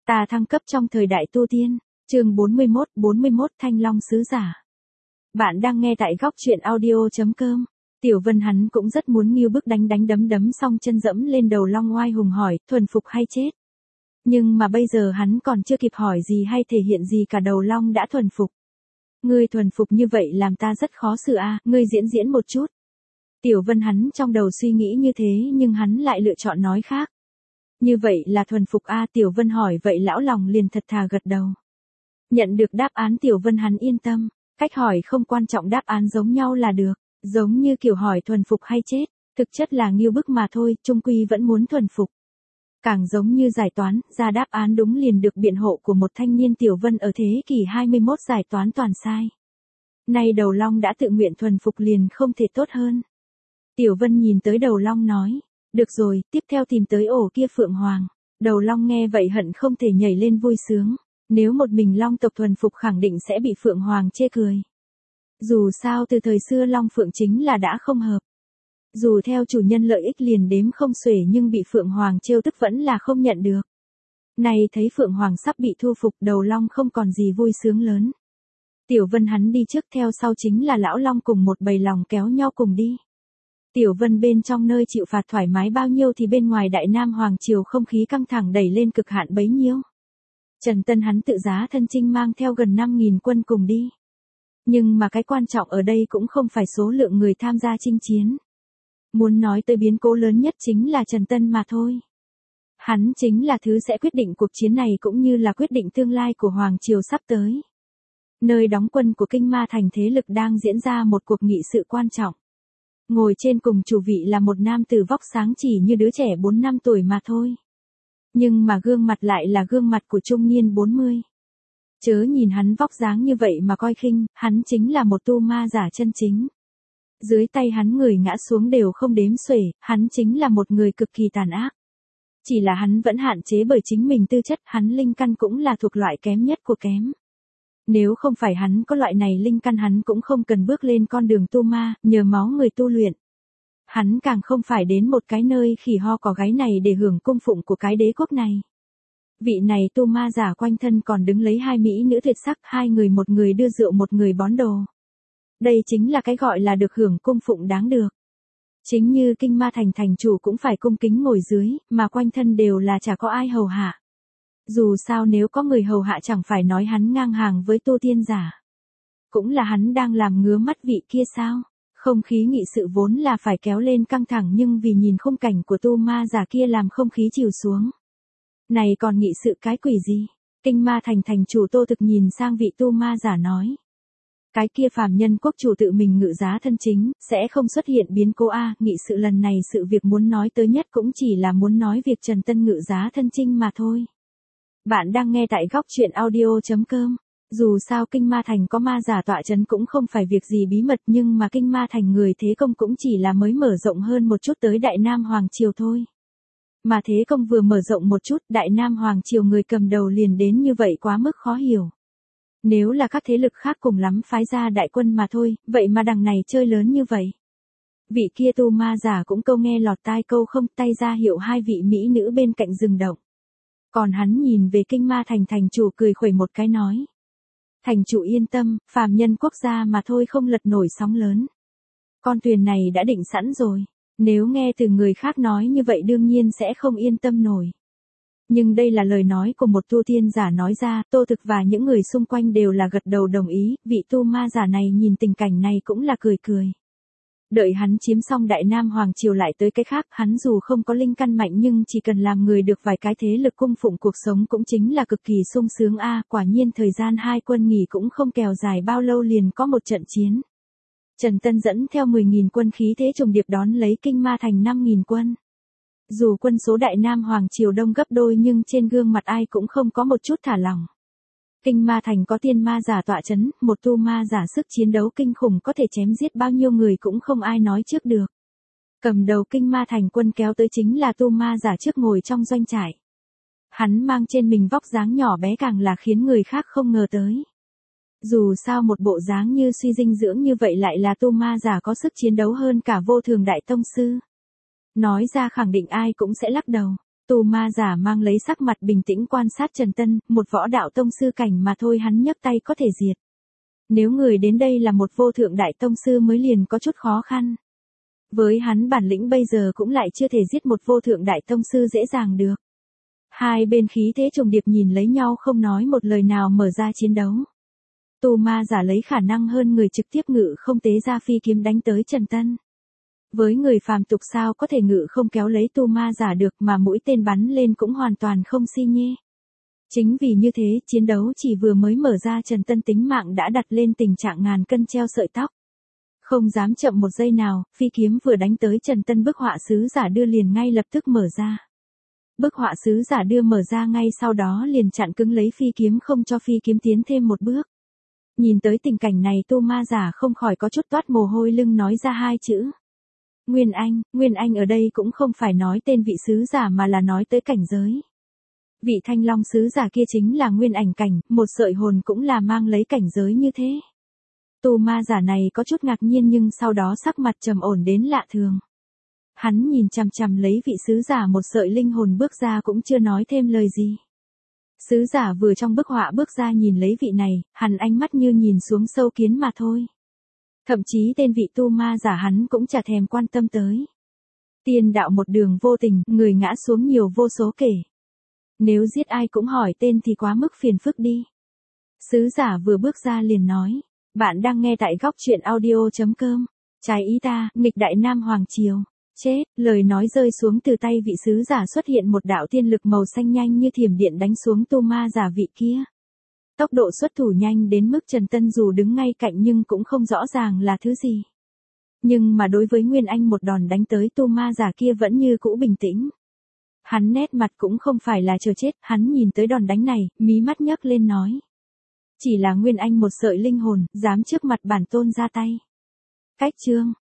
Ta thăng cấp trong thời đại tu tiên, chương 41 Thanh Long Sứ Giả. Bạn đang nghe tại góc truyện audio.com. Tiểu Vân hắn cũng rất muốn nghiêu bức đánh đấm xong chân dẫm lên đầu long oai hùng hỏi, thuần phục hay chết. Nhưng mà bây giờ hắn còn chưa kịp hỏi gì hay thể hiện gì cả đầu long đã thuần phục. Ngươi thuần phục như vậy làm ta rất khó xử à, ngươi diễn một chút. Tiểu Vân hắn trong đầu suy nghĩ như thế nhưng hắn lại lựa chọn nói khác. Như vậy là thuần phục a, Tiểu Vân hỏi vậy lão lòng liền thật thà gật đầu. Nhận được đáp án Tiểu Vân hắn yên tâm, cách hỏi không quan trọng, đáp án giống nhau là được, giống như kiểu hỏi thuần phục hay chết, thực chất là nghiêu bức mà thôi, chung quy vẫn muốn thuần phục. Càng giống như giải toán, ra đáp án đúng liền được biện hộ của một thanh niên Tiểu Vân ở thế kỷ 21 giải toán toàn sai. Nay đầu long đã tự nguyện thuần phục liền không thể tốt hơn. Tiểu Vân nhìn tới đầu long nói. Được rồi, tiếp theo tìm tới ổ kia Phượng Hoàng. Đầu long nghe vậy hận không thể nhảy lên vui sướng. Nếu một mình long tộc thuần phục khẳng định sẽ bị Phượng Hoàng chê cười. Dù sao từ thời xưa long phượng chính là đã không hợp. Dù theo chủ nhân lợi ích liền đếm không xuể nhưng bị Phượng Hoàng trêu tức vẫn là không nhận được. Này thấy Phượng Hoàng sắp bị thu phục, đầu long không còn gì vui sướng lớn. Tiểu Vân hắn đi trước, theo sau chính là lão long cùng một bầy lòng kéo nhau cùng đi. Tiểu Vân bên trong nơi chịu phạt thoải mái bao nhiêu thì bên ngoài Đại Nam Hoàng Triều không khí căng thẳng đẩy lên cực hạn bấy nhiêu. Trần Tân hắn tự giá thân chinh mang theo gần 5.000 quân cùng đi. Nhưng mà cái quan trọng ở đây cũng không phải số lượng người tham gia chinh chiến. Muốn nói tới biến cố lớn nhất chính là Trần Tân mà thôi. Hắn chính là thứ sẽ quyết định cuộc chiến này cũng như là quyết định tương lai của Hoàng Triều sắp tới. Nơi đóng quân của Kinh Ma Thành thế lực đang diễn ra một cuộc nghị sự quan trọng. Ngồi trên cùng chủ vị là một nam tử vóc sáng chỉ như đứa trẻ 4 năm tuổi mà thôi. Nhưng mà gương mặt lại là gương mặt của trung niên 40. Chớ nhìn hắn vóc dáng như vậy mà coi khinh, hắn chính là một tu ma giả chân chính. Dưới tay hắn người ngã xuống đều không đếm xuể, hắn chính là một người cực kỳ tàn ác. Chỉ là hắn vẫn hạn chế bởi chính mình tư chất, hắn linh căn cũng là thuộc loại kém nhất của kém. Nếu không phải hắn có loại này linh căn hắn cũng không cần bước lên con đường tu ma, nhờ máu người tu luyện. Hắn càng không phải đến một cái nơi khỉ ho có gáy này để hưởng cung phụng của cái đế quốc này. Vị này tu ma giả quanh thân còn đứng lấy hai mỹ nữ tuyệt sắc, hai người một người đưa rượu một người bón đồ. Đây chính là cái gọi là được hưởng cung phụng đáng được. Chính như Kinh Ma Thành thành chủ cũng phải cung kính ngồi dưới, mà quanh thân đều là chả có ai hầu hạ. Dù sao nếu có người hầu hạ chẳng phải nói hắn ngang hàng với tu tiên giả. Cũng là hắn đang làm ngứa mắt vị kia sao. Không khí nghị sự vốn là phải kéo lên căng thẳng nhưng vì nhìn khung cảnh của tu ma giả kia làm không khí chìm xuống. Này còn nghị sự cái quỷ gì? Kinh Ma Thành thành chủ Tô Thực nhìn sang vị tu ma giả nói. Cái kia phàm nhân quốc chủ tự mình ngự giá thân chính, sẽ không xuất hiện biến cố a, nghị sự lần này sự việc muốn nói tới nhất cũng chỉ là muốn nói việc Trần Tân ngự giá thân chinh mà thôi. Bạn đang nghe tại góc truyện audio.com. Dù sao Kinh Ma Thành có ma giả tọa chấn cũng không phải việc gì bí mật nhưng mà Kinh Ma Thành người Thế Công cũng chỉ là mới mở rộng hơn một chút tới Đại Nam Hoàng Triều thôi. Mà Thế Công vừa mở rộng một chút, Đại Nam Hoàng Triều người cầm đầu liền đến như vậy quá mức khó hiểu. Nếu là các thế lực khác cùng lắm phái ra đại quân mà thôi, vậy mà đằng này chơi lớn như vậy. Vị kia tu ma giả cũng câu nghe lọt tai câu không, tay ra hiệu hai vị mỹ nữ bên cạnh dừng động. Còn hắn nhìn về Kinh Ma Thành thành chủ cười khuẩy một cái nói. Thành chủ yên tâm, phàm nhân quốc gia mà thôi không lật nổi sóng lớn. Con thuyền này đã định sẵn rồi, nếu nghe từ người khác nói như vậy đương nhiên sẽ không yên tâm nổi. Nhưng đây là lời nói của một tu tiên giả nói ra, Tô Thực và những người xung quanh đều là gật đầu đồng ý, vị tu ma giả này nhìn tình cảnh này cũng là cười cười. Đợi hắn chiếm xong Đại Nam Hoàng Triều lại tới cái khác, hắn dù không có linh căn mạnh nhưng chỉ cần làm người được vài cái thế lực cung phụng cuộc sống cũng chính là cực kỳ sung sướng a, quả nhiên thời gian hai quân nghỉ cũng không kéo dài bao lâu liền có một trận chiến. Trần Tân dẫn theo 10.000 quân khí thế trùng điệp đón lấy Kinh Ma Thành 5.000 quân. Dù quân số Đại Nam Hoàng Triều đông gấp đôi nhưng trên gương mặt ai cũng không có một chút thả lỏng. Kinh Ma Thành có tiên ma giả tọa chấn, một tu ma giả sức chiến đấu kinh khủng có thể chém giết bao nhiêu người cũng không ai nói trước được. Cầm đầu Kinh Ma Thành quân kéo tới chính là tu ma giả trước ngồi trong doanh trại. Hắn mang trên mình vóc dáng nhỏ bé càng là khiến người khác không ngờ tới. Dù sao một bộ dáng như suy dinh dưỡng như vậy lại là tu ma giả có sức chiến đấu hơn cả vô thường đại tông sư. Nói ra khẳng định ai cũng sẽ lắc đầu. Tu ma giả mang lấy sắc mặt bình tĩnh quan sát Trần Tân, một võ đạo tông sư cảnh mà thôi hắn nhấc tay có thể diệt. Nếu người đến đây là một vô thượng đại tông sư mới liền có chút khó khăn. Với hắn bản lĩnh bây giờ cũng lại chưa thể giết một vô thượng đại tông sư dễ dàng được. Hai bên khí thế trùng điệp nhìn lấy nhau không nói một lời nào mở ra chiến đấu. Tu ma giả lấy khả năng hơn người trực tiếp ngự không tế ra phi kiếm đánh tới Trần Tân. Với người phàm tục sao có thể ngự không kéo lấy tu ma giả được mà mũi tên bắn lên cũng hoàn toàn không si nhê. Chính vì như thế, chiến đấu chỉ vừa mới mở ra Trần Tân tính mạng đã đặt lên tình trạng ngàn cân treo sợi tóc. Không dám chậm một giây nào, phi kiếm vừa đánh tới Trần Tân bức họa sứ giả đưa liền ngay lập tức mở ra. Bức họa sứ giả đưa mở ra ngay sau đó liền chặn cứng lấy phi kiếm không cho phi kiếm tiến thêm một bước. Nhìn tới tình cảnh này tu ma giả không khỏi có chút toát mồ hôi lưng nói ra hai chữ. Nguyên Anh ở đây cũng không phải nói tên vị sứ giả mà là nói tới cảnh giới. Vị Thanh Long sứ giả kia chính là nguyên ảnh cảnh, một sợi hồn cũng là mang lấy cảnh giới như thế. Tu ma giả này có chút ngạc nhiên nhưng sau đó sắc mặt trầm ổn đến lạ thường. Hắn nhìn chằm chằm lấy vị sứ giả một sợi linh hồn bước ra cũng chưa nói thêm lời gì. Sứ giả vừa trong bức họa bước ra nhìn lấy vị này, hắn ánh mắt như nhìn xuống sâu kiến mà thôi. Thậm chí tên vị tu ma giả hắn cũng chả thèm quan tâm tới. Tiên đạo một đường vô tình, người ngã xuống nhiều vô số kể. Nếu giết ai cũng hỏi tên thì quá mức phiền phức đi. Sứ giả vừa bước ra liền nói, bạn đang nghe tại góc truyện audio.com, trái ý ta, nghịch đại nam hoàng triều. Chết, lời nói rơi xuống từ tay vị sứ giả xuất hiện một đạo tiên lực màu xanh nhanh như thiểm điện đánh xuống tu ma giả vị kia. Tốc độ xuất thủ nhanh đến mức Trần Tân dù đứng ngay cạnh nhưng cũng không rõ ràng là thứ gì. Nhưng mà đối với Nguyên Anh một đòn đánh tới tu ma giả kia vẫn như cũ bình tĩnh. Hắn nét mặt cũng không phải là chờ chết, hắn nhìn tới đòn đánh này, mí mắt nhấc lên nói. Chỉ là Nguyên Anh một sợi linh hồn, dám trước mặt bản tôn ra tay. Cách chương.